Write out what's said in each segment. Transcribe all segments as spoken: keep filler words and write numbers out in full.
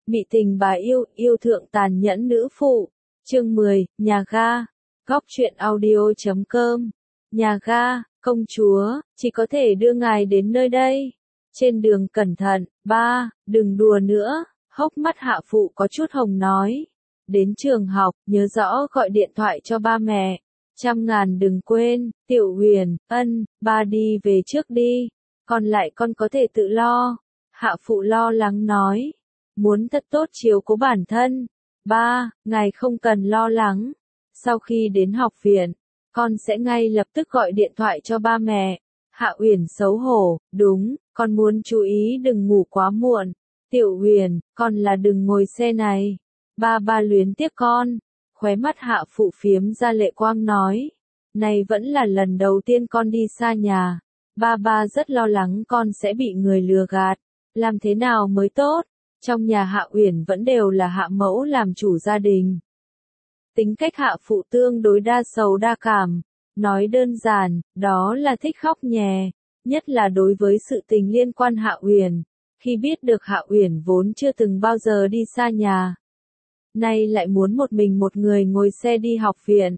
Mị tình bà yêu, yêu thượng tàn nhẫn nữ phụ. Chương mười, nhà ga. Góc truyện audio chấm com. Nhà ga, công chúa, chỉ có thể đưa ngài đến nơi đây. Trên đường cẩn thận, ba, đừng đùa nữa. Hốc mắt hạ phụ có chút hồng nói. Đến trường học, nhớ rõ gọi điện thoại cho ba mẹ. Trăm ngàn đừng quên. Tiểu Huyền, ân, ba đi về trước đi. Còn lại con có thể tự lo. Hạ phụ lo lắng nói. Muốn thật tốt chiếu cố bản thân. Ba, ngài không cần lo lắng. Sau khi đến học viện, con sẽ ngay lập tức gọi điện thoại cho ba mẹ. Hạ Uyển xấu hổ, đúng, con muốn chú ý đừng ngủ quá muộn. Tiểu Huyền, con là đừng ngồi xe này. Ba ba luyến tiếc con. Khóe mắt hạ phụ phiếm ra lệ quang nói. Này vẫn là lần đầu tiên con đi xa nhà. Ba ba rất lo lắng con sẽ bị người lừa gạt. Làm thế nào mới tốt? Trong nhà Hạ Uyển vẫn đều là hạ mẫu làm chủ gia đình. Tính cách hạ phụ tương đối đa sầu đa cảm. Nói đơn giản, đó là thích khóc nhè. Nhất là đối với sự tình liên quan Hạ Uyển. Khi biết được Hạ Uyển vốn chưa từng bao giờ đi xa nhà. Nay lại muốn một mình một người ngồi xe đi học viện.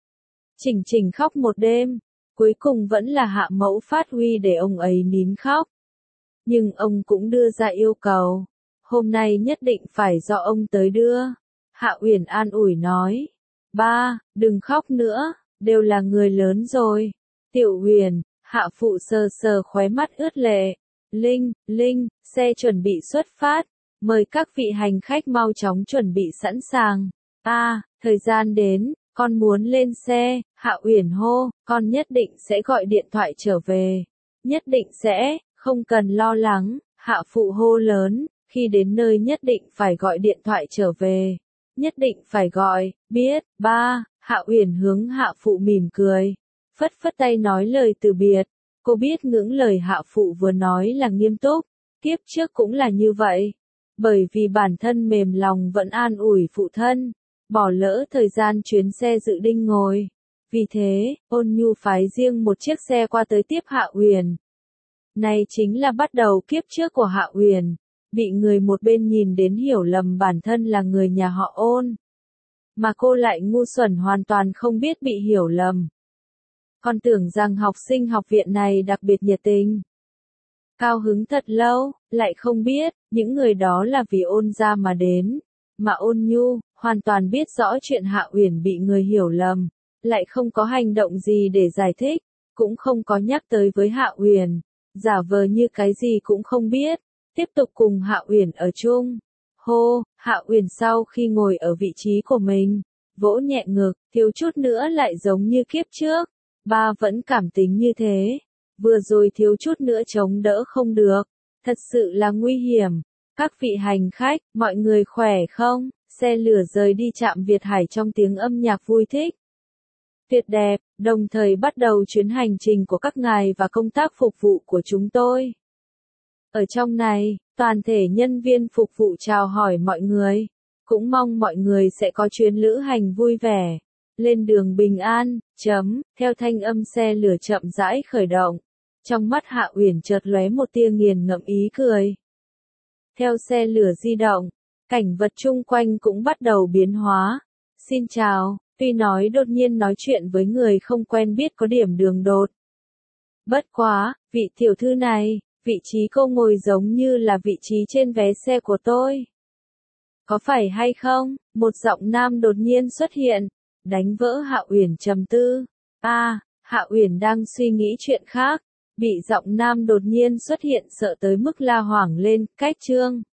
Chỉnh chỉnh khóc một đêm. Cuối cùng vẫn là hạ mẫu phát huy để ông ấy nín khóc. Nhưng ông cũng đưa ra yêu cầu. Hôm nay nhất định phải do ông tới đưa. Hạ Uyển an ủi nói. Ba, đừng khóc nữa, đều là người lớn rồi. Tiểu Huyền, hạ phụ sờ sờ khóe mắt ướt lệ. Linh, Linh, xe chuẩn bị xuất phát. Mời các vị hành khách mau chóng chuẩn bị sẵn sàng. À, thời gian đến, con muốn lên xe. Hạ Uyển hô, con nhất định sẽ gọi điện thoại trở về. Nhất định sẽ, không cần lo lắng. Hạ phụ hô lớn. Khi đến nơi nhất định phải gọi điện thoại trở về. Nhất định phải gọi, biết, ba, Hạ Uyển hướng hạ phụ mỉm cười. Phất phất tay nói lời từ biệt. Cô biết ngưỡng lời hạ phụ vừa nói là nghiêm túc. Tiếp trước cũng là như vậy. Bởi vì bản thân mềm lòng vẫn an ủi phụ thân. Bỏ lỡ thời gian chuyến xe dự định ngồi. Vì thế, Ôn Nhu phái riêng một chiếc xe qua tới tiếp Hạ Uyển. Này chính là bắt đầu kiếp trước của Hạ Uyển. Bị người một bên nhìn đến hiểu lầm bản thân là người nhà họ Ôn. Mà cô lại ngu xuẩn hoàn toàn không biết bị hiểu lầm. Còn tưởng rằng học sinh học viện này đặc biệt nhiệt tình. Cao hứng thật lâu, lại không biết, những người đó là vì Ôn gia mà đến. Mà Ôn Nhu, hoàn toàn biết rõ chuyện Hạ Uyển bị người hiểu lầm. Lại không có hành động gì để giải thích, cũng không có nhắc tới với Hạ Uyển. Giả vờ như cái gì cũng không biết. Tiếp tục cùng Hạ Uyển ở chung. Hô, Hạ Uyển sau khi ngồi ở vị trí của mình, vỗ nhẹ ngực, thiếu chút nữa lại giống như kiếp trước. Ba vẫn cảm tính như thế. Vừa rồi thiếu chút nữa chống đỡ không được. Thật sự là nguy hiểm. Các vị hành khách, mọi người khỏe không? Xe lửa rời đi trạm Việt Hải trong tiếng âm nhạc vui thích. Tuyệt đẹp, đồng thời bắt đầu chuyến hành trình của các ngài và công tác phục vụ của chúng tôi. Ở trong này, toàn thể nhân viên phục vụ chào hỏi mọi người. Cũng mong mọi người sẽ có chuyến lữ hành vui vẻ. Lên đường bình an, chấm, theo thanh âm xe lửa chậm rãi khởi động. Trong mắt Hạ Uyển chợt lóe một tia nghiền ngẫm ý cười. Theo xe lửa di động, cảnh vật chung quanh cũng bắt đầu biến hóa. Xin chào, tuy nói đột nhiên nói chuyện với người không quen biết có điểm đường đột. Bất quá, vị tiểu thư này, vị trí cô ngồi giống như là vị trí trên vé xe của tôi. Có phải hay không? Một giọng nam đột nhiên xuất hiện, đánh vỡ Hạ Uyển trầm tư. À, Hạ Uyển đang suy nghĩ chuyện khác, bị giọng nam đột nhiên xuất hiện sợ tới mức la hoảng lên, cách chương.